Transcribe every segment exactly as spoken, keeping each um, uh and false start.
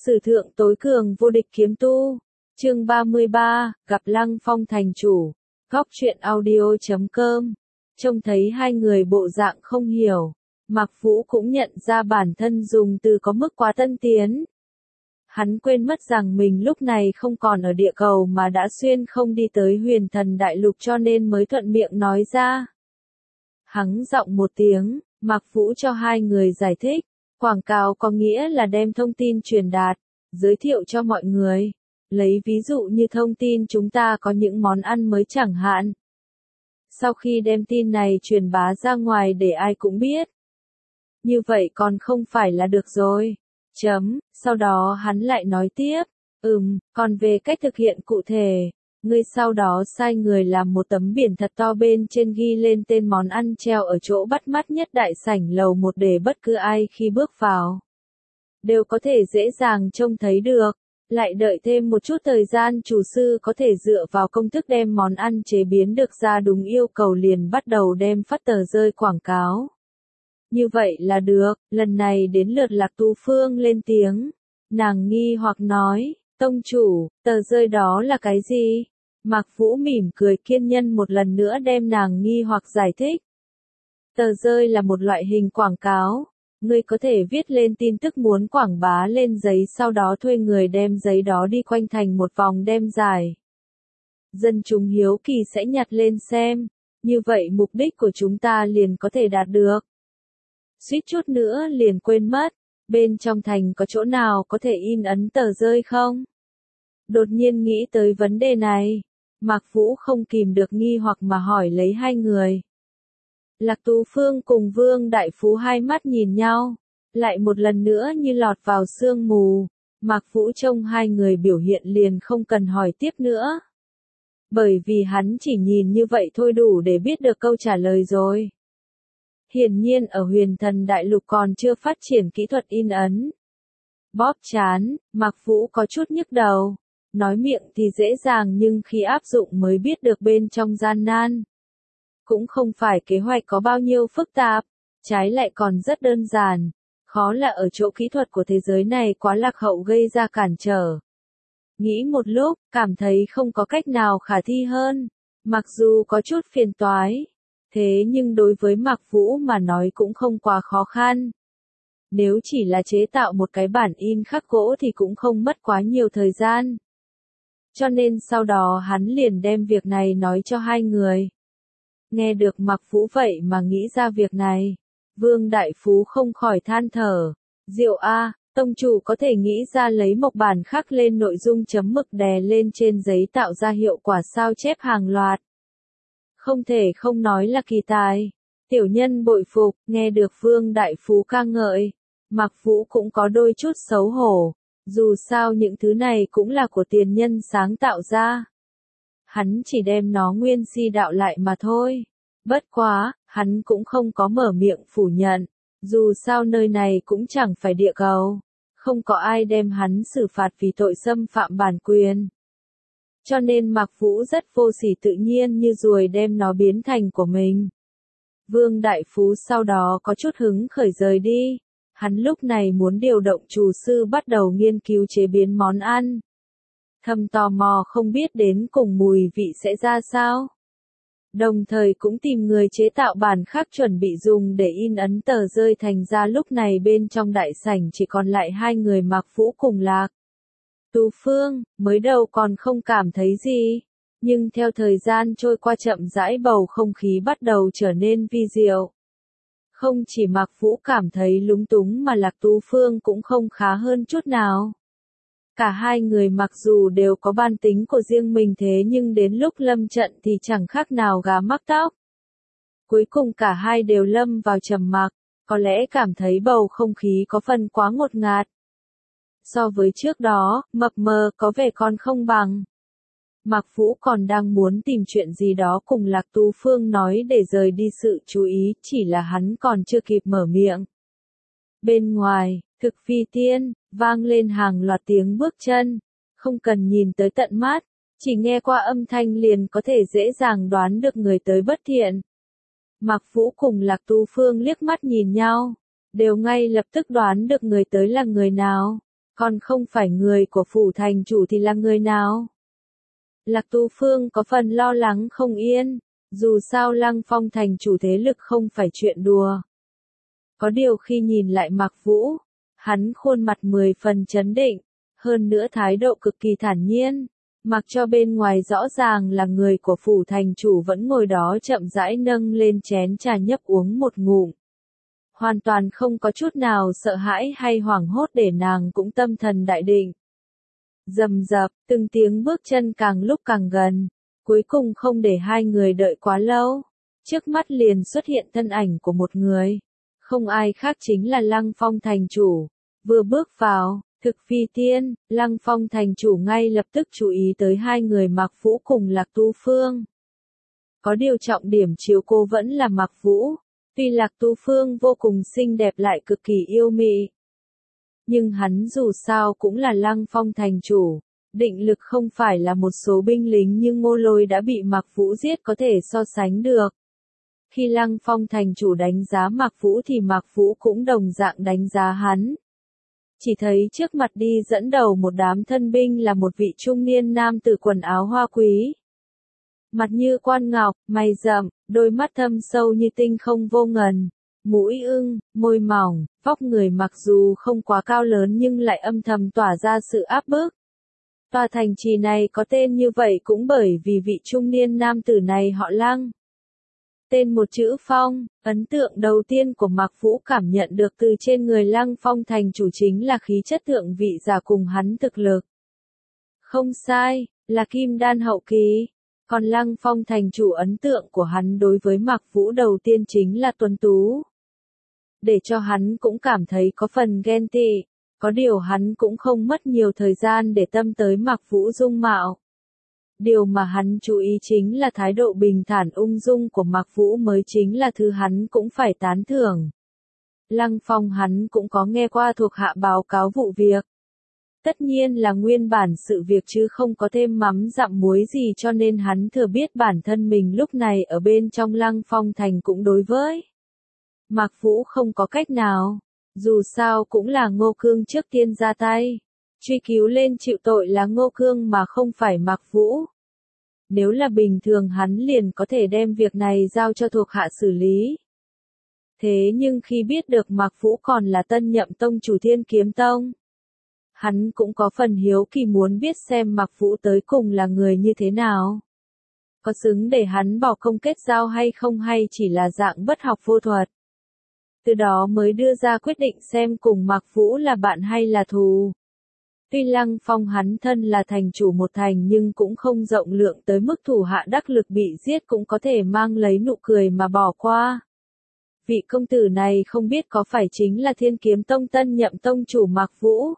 Sử thượng tối cường vô địch kiếm tu. Chương ba mươi ba, gặp Lăng Phong thành chủ. Góc truyện audio chấm com. Trông thấy hai người bộ dạng không hiểu, Mạc Vũ cũng nhận ra bản thân dùng từ có mức quá tân tiến. Hắn quên mất rằng mình lúc này không còn ở địa cầu mà đã xuyên không đi tới Huyền Thần Đại Lục, cho nên mới thuận miệng nói ra. Hắng giọng một tiếng, Mạc Vũ cho hai người giải thích. Quảng cáo có nghĩa là đem thông tin truyền đạt, giới thiệu cho mọi người. Lấy ví dụ như thông tin chúng ta có những món ăn mới chẳng hạn. Sau khi đem tin này truyền bá ra ngoài để ai cũng biết. Như vậy còn không phải là được rồi. Chấm, sau đó hắn lại nói tiếp. Ừm, còn về cách thực hiện cụ thể, ngươi sau đó sai người làm một tấm biển thật to, bên trên ghi lên tên món ăn, treo ở chỗ bắt mắt nhất đại sảnh lầu một để bất cứ ai khi bước vào đều có thể dễ dàng trông thấy được. Lại đợi thêm một chút thời gian, chủ sư có thể dựa vào công thức đem món ăn chế biến được ra đúng yêu cầu, liền bắt đầu đem phát tờ rơi quảng cáo. Như vậy là được. Lần này đến lượt Lạc Tu Phương lên tiếng. Nàng nghi hoặc nói, tông chủ, tờ rơi đó là cái gì? Mạc Vũ mỉm cười kiên nhẫn một lần nữa đem nàng nghi hoặc giải thích. Tờ rơi là một loại hình quảng cáo. Ngươi có thể viết lên tin tức muốn quảng bá lên giấy, sau đó thuê người đem giấy đó đi quanh thành một vòng đem giải. Dân chúng hiếu kỳ sẽ nhặt lên xem. Như vậy mục đích của chúng ta liền có thể đạt được. Suýt chút nữa liền quên mất. Bên trong thành có chỗ nào có thể in ấn tờ rơi không? Đột nhiên nghĩ tới vấn đề này, Mạc Vũ không kìm được nghi hoặc mà hỏi lấy hai người. Lạc Tu Phương cùng Vương Đại Phú hai mắt nhìn nhau, lại một lần nữa như lọt vào sương mù. Mạc Vũ trông hai người biểu hiện liền không cần hỏi tiếp nữa. Bởi vì hắn chỉ nhìn như vậy thôi đủ để biết được câu trả lời rồi. Hiển nhiên ở Huyền Thần Đại Lục còn chưa phát triển kỹ thuật in ấn. Bóp chán, Mạc Vũ có chút nhức đầu. Nói miệng thì dễ dàng nhưng khi áp dụng mới biết được bên trong gian nan. Cũng không phải kế hoạch có bao nhiêu phức tạp, trái lại còn rất đơn giản. Khó là ở chỗ kỹ thuật của thế giới này quá lạc hậu gây ra cản trở. Nghĩ một lúc, cảm thấy không có cách nào khả thi hơn. Mặc dù có chút phiền toái, thế nhưng đối với Mạc Vũ mà nói cũng không quá khó khăn. Nếu chỉ là chế tạo một cái bản in khắc gỗ thì cũng không mất quá nhiều thời gian. Cho nên sau đó hắn liền đem việc này nói cho hai người. Nghe được Mạc Vũ vậy mà nghĩ ra việc này, Vương Đại Phú không khỏi than thở. Diệu a, tông chủ có thể nghĩ ra lấy mộc bản khắc lên nội dung chấm mực đè lên trên giấy tạo ra hiệu quả sao chép hàng loạt. Không thể không nói là kỳ tài. Tiểu nhân bội phục. Nghe được Vương Đại Phú ca ngợi, Mạc Vũ cũng có đôi chút xấu hổ. Dù sao những thứ này cũng là của tiền nhân sáng tạo ra. Hắn chỉ đem nó nguyên si đạo lại mà thôi. Bất quá, hắn cũng không có mở miệng phủ nhận. Dù sao nơi này cũng chẳng phải địa cầu. Không có ai đem hắn xử phạt vì tội xâm phạm bản quyền. Cho nên Mạc Vũ rất vô sỉ tự nhiên như ruồi đem nó biến thành của mình. Vương Đại Phú sau đó có chút hứng khởi rời đi. Hắn lúc này muốn điều động chủ sư bắt đầu nghiên cứu chế biến món ăn. Thầm tò mò không biết đến cùng mùi vị sẽ ra sao. Đồng thời cũng tìm người chế tạo bản khắc chuẩn bị dùng để in ấn tờ rơi, thành ra lúc này bên trong đại sảnh chỉ còn lại hai người Mạc Vũ cùng Lạc Tu Phương. Mới đầu còn không cảm thấy gì, nhưng theo thời gian trôi qua chậm rãi bầu không khí bắt đầu trở nên vi diệu. Không chỉ Mạc Vũ cảm thấy lúng túng mà Lạc Tu Phương cũng không khá hơn chút nào. Cả hai người mặc dù đều có bản tính của riêng mình, thế nhưng đến lúc lâm trận thì chẳng khác nào gà mắc tóc. Cuối cùng cả hai đều lâm vào trầm mặc, có lẽ cảm thấy bầu không khí có phần quá ngột ngạt. So với trước đó, mập mờ có vẻ còn không bằng. Mạc Vũ còn đang muốn tìm chuyện gì đó cùng Lạc Tu Phương nói để rời đi sự chú ý, chỉ là hắn còn chưa kịp mở miệng. Bên ngoài, thực phi tiên, vang lên hàng loạt tiếng bước chân. Không cần nhìn tới tận mắt, chỉ nghe qua âm thanh liền có thể dễ dàng đoán được người tới bất thiện. Mạc Vũ cùng Lạc Tu Phương liếc mắt nhìn nhau, đều ngay lập tức đoán được người tới là người nào. Còn không phải người của phủ thành chủ thì là người nào? Lạc Tu Phương có phần lo lắng không yên, dù sao Lăng Phong thành chủ thế lực không phải chuyện đùa. Có điều khi nhìn lại Mạc Vũ, hắn khuôn mặt mười phần trấn định, hơn nữa thái độ cực kỳ thản nhiên, mặc cho bên ngoài rõ ràng là người của phủ thành chủ vẫn ngồi đó chậm rãi nâng lên chén trà nhấp uống một ngụm. Hoàn toàn không có chút nào sợ hãi hay hoảng hốt để nàng cũng tâm thần đại định. Rầm rập, từng tiếng bước chân càng lúc càng gần, cuối cùng không để hai người đợi quá lâu. Trước mắt liền xuất hiện thân ảnh của một người. Không ai khác chính là Lăng Phong thành chủ. Vừa bước vào, Thực Phi Tiên, Lăng Phong thành chủ ngay lập tức chú ý tới hai người Mạc Vũ cùng Lạc Tu Phương. Có điều trọng điểm chiếu cô vẫn là Mạc Vũ, tuy Lạc Tu Phương vô cùng xinh đẹp lại cực kỳ yêu mị. Nhưng hắn dù sao cũng là Lăng Phong thành chủ, định lực không phải là một số binh lính như Ngô Lôi đã bị Mạc Vũ giết có thể so sánh được. Khi Lăng Phong thành chủ đánh giá Mạc Vũ thì Mạc Vũ cũng đồng dạng đánh giá hắn. Chỉ thấy trước mặt đi dẫn đầu một đám thân binh là một vị trung niên nam tử quần áo hoa quý. Mặt như quan ngọc, mày rậm, đôi mắt thâm sâu như tinh không vô ngần, mũi ưng, môi mỏng, vóc người mặc dù không quá cao lớn nhưng lại âm thầm tỏa ra sự áp bức. Tòa thành trì này có tên như vậy cũng bởi vì vị trung niên nam tử này họ Lăng. Tên một chữ Phong, ấn tượng đầu tiên của Mạc Vũ cảm nhận được từ trên người Lăng Phong thành chủ chính là khí chất thượng vị giả cùng hắn thực lực. Không sai, là kim đan hậu kỳ. Còn Lăng Phong thành chủ ấn tượng của hắn đối với Mạc Vũ đầu tiên chính là tuấn tú. Để cho hắn cũng cảm thấy có phần ghen tị, có điều hắn cũng không mất nhiều thời gian để tâm tới Mạc Vũ dung mạo. Điều mà hắn chú ý chính là thái độ bình thản ung dung của Mạc Vũ mới chính là thứ hắn cũng phải tán thưởng. Lăng Phong hắn cũng có nghe qua thuộc hạ báo cáo vụ việc. Tất nhiên là nguyên bản sự việc chứ không có thêm mắm dặm muối gì cho nên hắn thừa biết bản thân mình lúc này ở bên trong Lăng Phong thành cũng đối với Mạc Vũ không có cách nào. Dù sao cũng là Ngô Cương trước tiên ra tay. Truy cứu lên chịu tội là Ngô Cương mà không phải Mạc Vũ. Nếu là bình thường hắn liền có thể đem việc này giao cho thuộc hạ xử lý. Thế nhưng khi biết được Mạc Vũ còn là tân nhậm tông chủ Thiên Kiếm Tông, hắn cũng có phần hiếu kỳ muốn biết xem Mạc Vũ tới cùng là người như thế nào. Có xứng để hắn bỏ công kết giao hay không hay chỉ là dạng bất học vô thuật. Từ đó mới đưa ra quyết định xem cùng Mạc Vũ là bạn hay là thù. Tuy Lăng Phong hắn thân là thành chủ một thành nhưng cũng không rộng lượng tới mức thủ hạ đắc lực bị giết cũng có thể mang lấy nụ cười mà bỏ qua. Vị công tử này không biết có phải chính là Thiên Kiếm Tông tân nhậm tông chủ Mạc Vũ.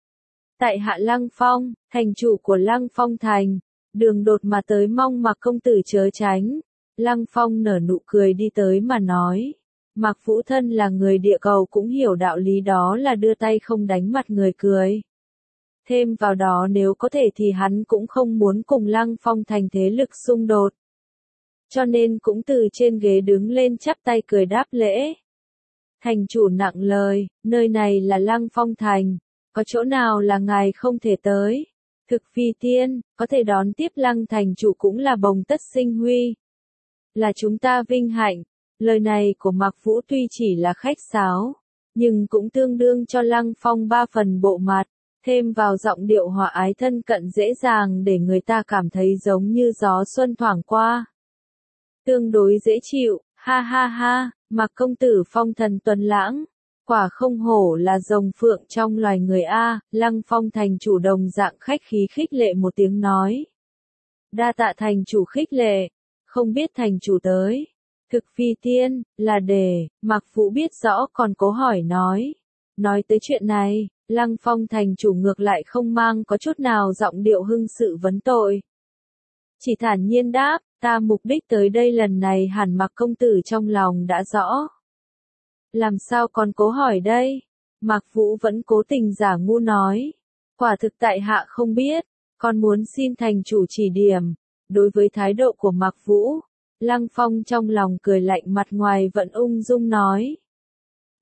Tại hạ Lăng Phong, thành chủ của Lăng Phong thành, đường đột mà tới mong Mạc công tử chớ tránh. Lăng Phong nở nụ cười đi tới mà nói. Mạc Vũ thân là người địa cầu cũng hiểu đạo lý đó là đưa tay không đánh mặt người cười. Thêm vào đó nếu có thể thì hắn cũng không muốn cùng Lăng Phong thành thế lực xung đột. Cho nên cũng từ trên ghế đứng lên chắp tay cười đáp lễ. Thành chủ nặng lời, nơi này là Lăng Phong thành, có chỗ nào là ngài không thể tới. Thực Phi Tiên, có thể đón tiếp Lăng thành chủ cũng là bồng tất sinh huy. Là chúng ta vinh hạnh. Lời này của Mạc Vũ tuy chỉ là khách sáo, nhưng cũng tương đương cho Lăng Phong ba phần bộ mặt, thêm vào giọng điệu hòa ái thân cận dễ dàng để người ta cảm thấy giống như gió xuân thoảng qua. Tương đối dễ chịu, ha ha ha, Mạc công tử phong thần tuấn lãng, quả không hổ là rồng phượng trong loài người a. Lăng Phong thành chủ đồng dạng khách khí khích lệ một tiếng nói. Đa tạ thành chủ khích lệ, không biết thành chủ tới. Thực Phi Tiên, là để, Mạc Vũ biết rõ còn cố hỏi nói. Nói tới chuyện này, Lăng Phong thành chủ ngược lại không mang có chút nào giọng điệu hưng sự vấn tội. Chỉ thản nhiên đáp, ta mục đích tới đây lần này hẳn Mạc công tử trong lòng đã rõ. Làm sao còn cố hỏi đây? Mạc Vũ vẫn cố tình giả ngu nói. Quả thực tại hạ không biết, còn muốn xin thành chủ chỉ điểm. Đối với thái độ của Mạc Vũ, Lăng Phong trong lòng cười lạnh mặt ngoài vẫn ung dung nói.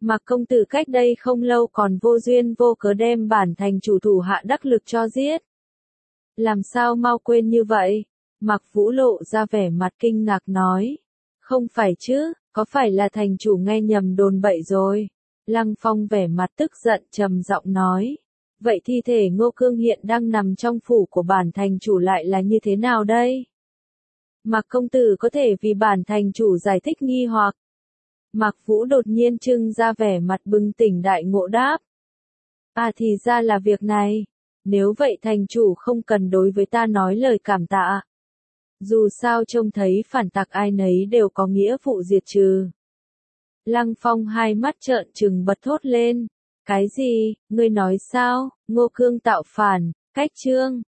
Mạc công tử cách đây không lâu còn vô duyên vô cớ đem bản thành chủ thủ hạ đắc lực cho giết. Làm sao mau quên như vậy? Mạc Vũ lộ ra vẻ mặt kinh ngạc nói. Không phải chứ, có phải là thành chủ nghe nhầm đồn bậy rồi? Lăng Phong vẻ mặt tức giận trầm giọng nói. Vậy thi thể Ngô Cương hiện đang nằm trong phủ của bản thành chủ lại là như thế nào đây? Mạc công tử có thể vì bản thành chủ giải thích nghi hoặc. Mạc Vũ đột nhiên trưng ra vẻ mặt bừng tỉnh đại ngộ đáp. À thì ra là việc này. Nếu vậy thành chủ không cần đối với ta nói lời cảm tạ. Dù sao trông thấy phản tặc ai nấy đều có nghĩa vụ diệt trừ. Lăng Phong hai mắt trợn trừng bật thốt lên. Cái gì, ngươi nói sao, Ngô Cương tạo phản, cách chương.